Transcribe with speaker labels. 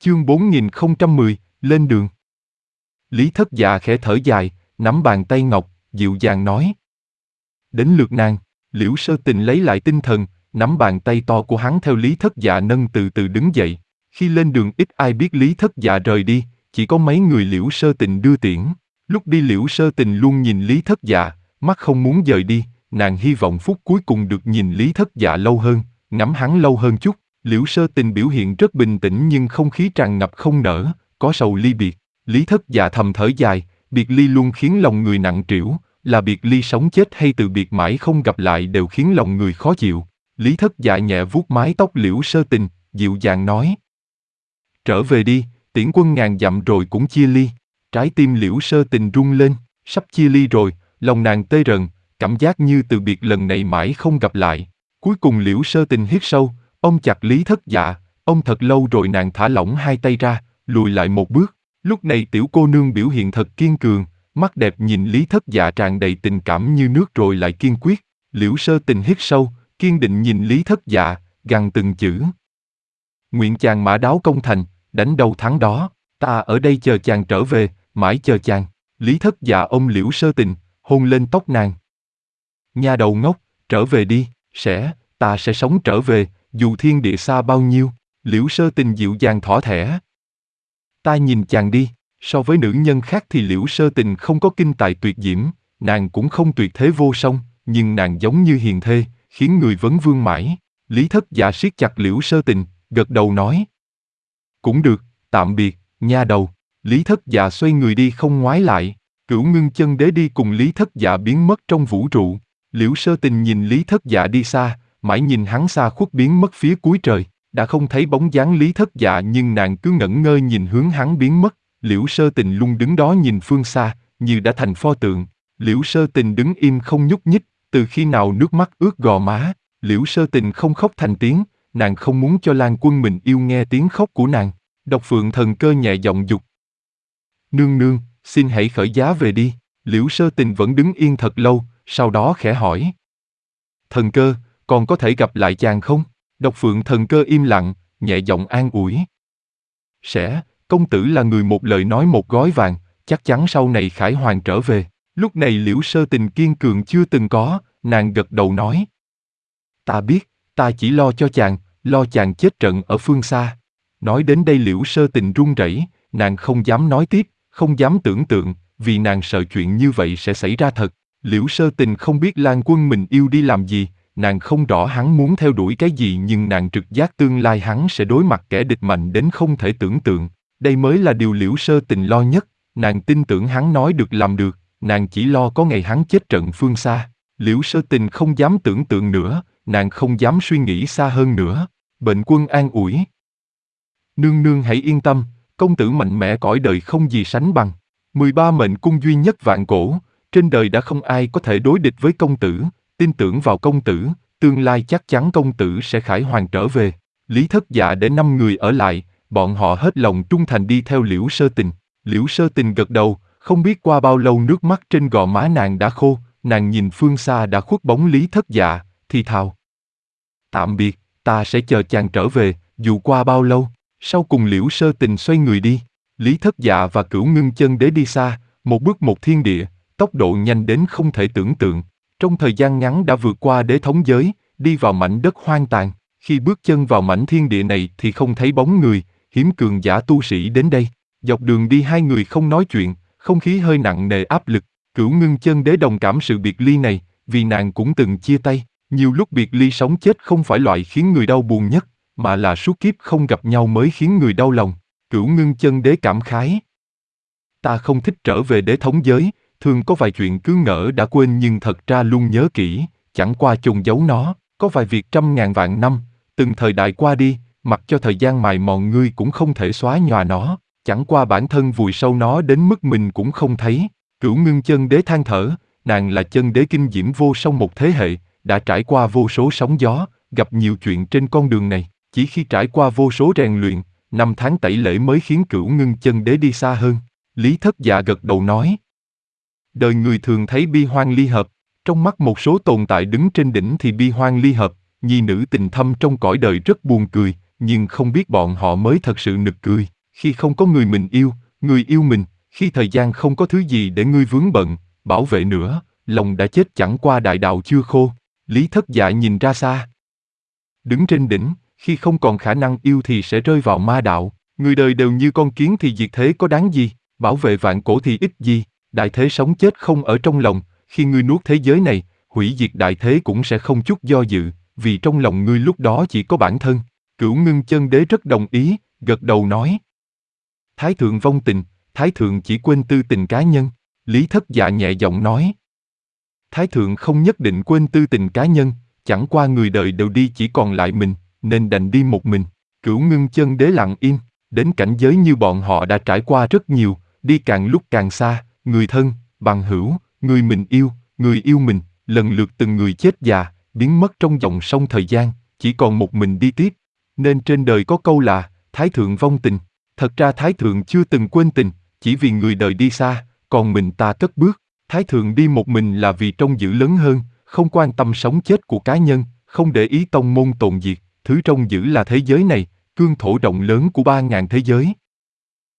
Speaker 1: Chương 4010, lên đường. Lý Thất Dạ khẽ thở dài, nắm bàn tay ngọc, dịu dàng nói. Đến lượt nàng. Liễu Sơ Tình lấy lại tinh thần, nắm bàn tay to của hắn theo Lý Thất Dạ nâng từ từ đứng dậy. Khi lên đường ít ai biết Lý Thất Dạ rời đi, chỉ có mấy người Liễu Sơ Tình đưa tiễn. Lúc đi Liễu Sơ Tình luôn nhìn Lý Thất Dạ, mắt không muốn rời đi, nàng hy vọng phút cuối cùng được nhìn Lý Thất Dạ lâu hơn, ngắm hắn lâu hơn chút. Liễu Sơ Tình biểu hiện rất bình tĩnh nhưng không khí tràn ngập không nở, có sầu ly biệt. Lý Thất Dạ thầm thở dài, biệt ly luôn khiến lòng người nặng trĩu, là biệt ly sống chết hay từ biệt mãi không gặp lại đều khiến lòng người khó chịu. Lý Thất Dạ nhẹ vuốt mái tóc Liễu Sơ Tình, dịu dàng nói. Trở về đi, tiễn quân ngàn dặm rồi cũng chia ly. Trái tim Liễu Sơ Tình rung lên, sắp chia ly rồi, lòng nàng tê rần, cảm giác như từ biệt lần này mãi không gặp lại. Cuối cùng Liễu Sơ Tình hít sâu, ôm chặt Lý Thất Dạ, ôm thật lâu rồi nàng thả lỏng hai tay ra, lùi lại một bước. Lúc này tiểu cô nương biểu hiện thật kiên cường, mắt đẹp nhìn Lý Thất Dạ tràn đầy tình cảm như nước rồi lại kiên quyết. Liễu Sơ Tình hít sâu, kiên định nhìn Lý Thất Dạ, gằn từng chữ. Nguyện chàng mã đáo công thành, đánh đâu thắng đó, ta ở đây chờ chàng trở về, mãi chờ chàng. Lý Thất Dạ ôm Liễu Sơ Tình, hôn lên tóc nàng. Nha đầu ngốc, trở về đi, ta sẽ sống trở về, dù thiên địa xa bao nhiêu. Liễu Sơ Tình dịu dàng thỏ thẻ. Ta nhìn chàng đi, so với nữ nhân khác thì Liễu Sơ Tình không có kinh tài tuyệt diễm, nàng cũng không tuyệt thế vô song, nhưng nàng giống như hiền thê, khiến người vấn vương mãi. Lý Thất Dạ siết chặt Liễu Sơ Tình, gật đầu nói. Cũng được, tạm biệt, nha đầu. Lý Thất Dạ xoay người đi không ngoái lại. Cửu Ngưng Chân Đế đi cùng Lý Thất Dạ biến mất trong vũ trụ. Liễu Sơ Tình nhìn Lý Thất Dạ đi xa, mãi nhìn hắn xa khuất biến mất phía cuối trời. Đã không thấy bóng dáng Lý Thất Dạ nhưng nàng cứ ngẩn ngơ nhìn hướng hắn biến mất. Liễu Sơ Tình luôn đứng đó nhìn phương xa, như đã thành pho tượng. Liễu Sơ Tình đứng im không nhúc nhích, từ khi nào nước mắt ướt gò má. Liễu Sơ Tình không khóc thành tiếng, nàng không muốn cho Lan Quân mình yêu nghe tiếng khóc của nàng. Độc Phượng Thần Cơ nhẹ giọng dục. Nương nương, xin hãy khởi giá về đi. Liễu Sơ Tình vẫn đứng yên thật lâu, sau đó khẽ hỏi. Thần Cơ, còn có thể gặp lại chàng không? Độc Phượng Thần Cơ im lặng, nhẹ giọng an ủi. Công tử là người một lời nói một gói vàng, chắc chắn sau này khải hoàn trở về. Lúc này Liễu Sơ Tình kiên cường chưa từng có, nàng gật đầu nói. Ta biết, ta chỉ lo cho chàng, lo chàng chết trận ở phương xa. Nói đến đây Liễu Sơ Tình run rẩy, nàng không dám nói tiếp, không dám tưởng tượng, vì nàng sợ chuyện như vậy sẽ xảy ra thật. Liễu Sơ Tình không biết Lan Quân mình yêu đi làm gì, nàng không rõ hắn muốn theo đuổi cái gì nhưng nàng trực giác tương lai hắn sẽ đối mặt kẻ địch mạnh đến không thể tưởng tượng. Đây mới là điều Liễu Sơ Tình lo nhất, nàng tin tưởng hắn nói được làm được, nàng chỉ lo có ngày hắn chết trận phương xa. Liễu Sơ Tình không dám tưởng tượng nữa, nàng không dám suy nghĩ xa hơn nữa. Bệnh Quân an ủi. Nương nương hãy yên tâm, công tử mạnh mẽ cõi đời không gì sánh bằng. 13 mệnh cung duy nhất vạn cổ, trên đời đã không ai có thể đối địch với công tử, tin tưởng vào công tử, tương lai chắc chắn công tử sẽ khải hoàn trở về. Lý Thất Dạ để 5 người ở lại, bọn họ hết lòng trung thành đi theo Liễu Sơ Tình. Liễu Sơ Tình gật đầu, không biết qua bao lâu nước mắt trên gò má nàng đã khô, nàng nhìn phương xa đã khuất bóng Lý Thất Dạ, thì thào. Tạm biệt, ta sẽ chờ chàng trở về, dù qua bao lâu. Sau cùng Liễu Sơ Tình xoay người đi. Lý Thất Dạ và Cửu Ngưng Chân Đế đi xa, một bước một thiên địa, tốc độ nhanh đến không thể tưởng tượng. Trong thời gian ngắn đã vượt qua đế thống giới, đi vào mảnh đất hoang tàn. Khi bước chân vào mảnh thiên địa này thì không thấy bóng người, hiếm cường giả tu sĩ đến đây. Dọc đường đi hai người không nói chuyện, không khí hơi nặng nề áp lực. Cửu Ngưng Chân Đế đồng cảm sự biệt ly này, vì nàng cũng từng chia tay. Nhiều lúc biệt ly sống chết không phải loại khiến người đau buồn nhất, mà là suốt kiếp không gặp nhau mới khiến người đau lòng. Cửu Ngưng Chân Đế cảm khái. Ta không thích trở về đế thống giới, thường có vài chuyện cứ ngỡ đã quên nhưng thật ra luôn nhớ kỹ, chẳng qua chôn giấu nó. Có vài việc trăm ngàn vạn năm, từng thời đại qua đi, mặc cho thời gian mài mòn ngươi cũng không thể xóa nhòa nó, chẳng qua bản thân vùi sâu nó đến mức mình cũng không thấy. Cửu Ngưng Chân Đế than thở, nàng là chân đế kinh diễm vô song một thế hệ, đã trải qua vô số sóng gió, gặp nhiều chuyện trên con đường này, chỉ khi trải qua vô số rèn luyện, năm tháng tẩy lễ mới khiến Cửu Ngưng Chân Đế đi xa hơn. Lý Thất Dạ gật đầu nói. Đời người thường thấy bi hoang ly hợp, trong mắt một số tồn tại đứng trên đỉnh thì bi hoang ly hợp, nhi nữ tình thâm trong cõi đời rất buồn cười, nhưng không biết bọn họ mới thật sự nực cười. Khi không có người mình yêu, người yêu mình, khi thời gian không có thứ gì để ngươi vướng bận, bảo vệ nữa, lòng đã chết chẳng qua đại đạo chưa khô. Lý Thất Dạ nhìn ra xa. Đứng trên đỉnh, khi không còn khả năng yêu thì sẽ rơi vào ma đạo. Người đời đều như con kiến thì diệt thế có đáng gì, bảo vệ vạn cổ thì ích gì. Đại thế sống chết không ở trong lòng, khi ngươi nuốt thế giới này, hủy diệt đại thế cũng sẽ không chút do dự, vì trong lòng ngươi lúc đó chỉ có bản thân. Cửu Ngưng Chân Đế rất đồng ý, gật đầu nói. Thái thượng vong tình, Thái thượng chỉ quên tư tình cá nhân. Lý Thất Dạ nhẹ giọng nói. Thái thượng không nhất định quên tư tình cá nhân, chẳng qua người đời đều đi chỉ còn lại mình, nên đành đi một mình. Cửu Ngưng Chân Đế lặng im, đến cảnh giới như bọn họ đã trải qua rất nhiều, đi càng lúc càng xa, người thân, bằng hữu, người mình yêu, người yêu mình, lần lượt từng người chết già, biến mất trong dòng sông thời gian, chỉ còn một mình đi tiếp. Nên trên đời có câu là, Thái thượng vong tình. Thật ra Thái thượng chưa từng quên tình, chỉ vì người đời đi xa, còn mình ta cất bước. Thái thượng đi một mình là vì trông giữ lớn hơn, không quan tâm sống chết của cá nhân, không để ý tông môn tồn diệt, thứ trông giữ là thế giới này, cương thổ rộng lớn của 3.000 thế giới.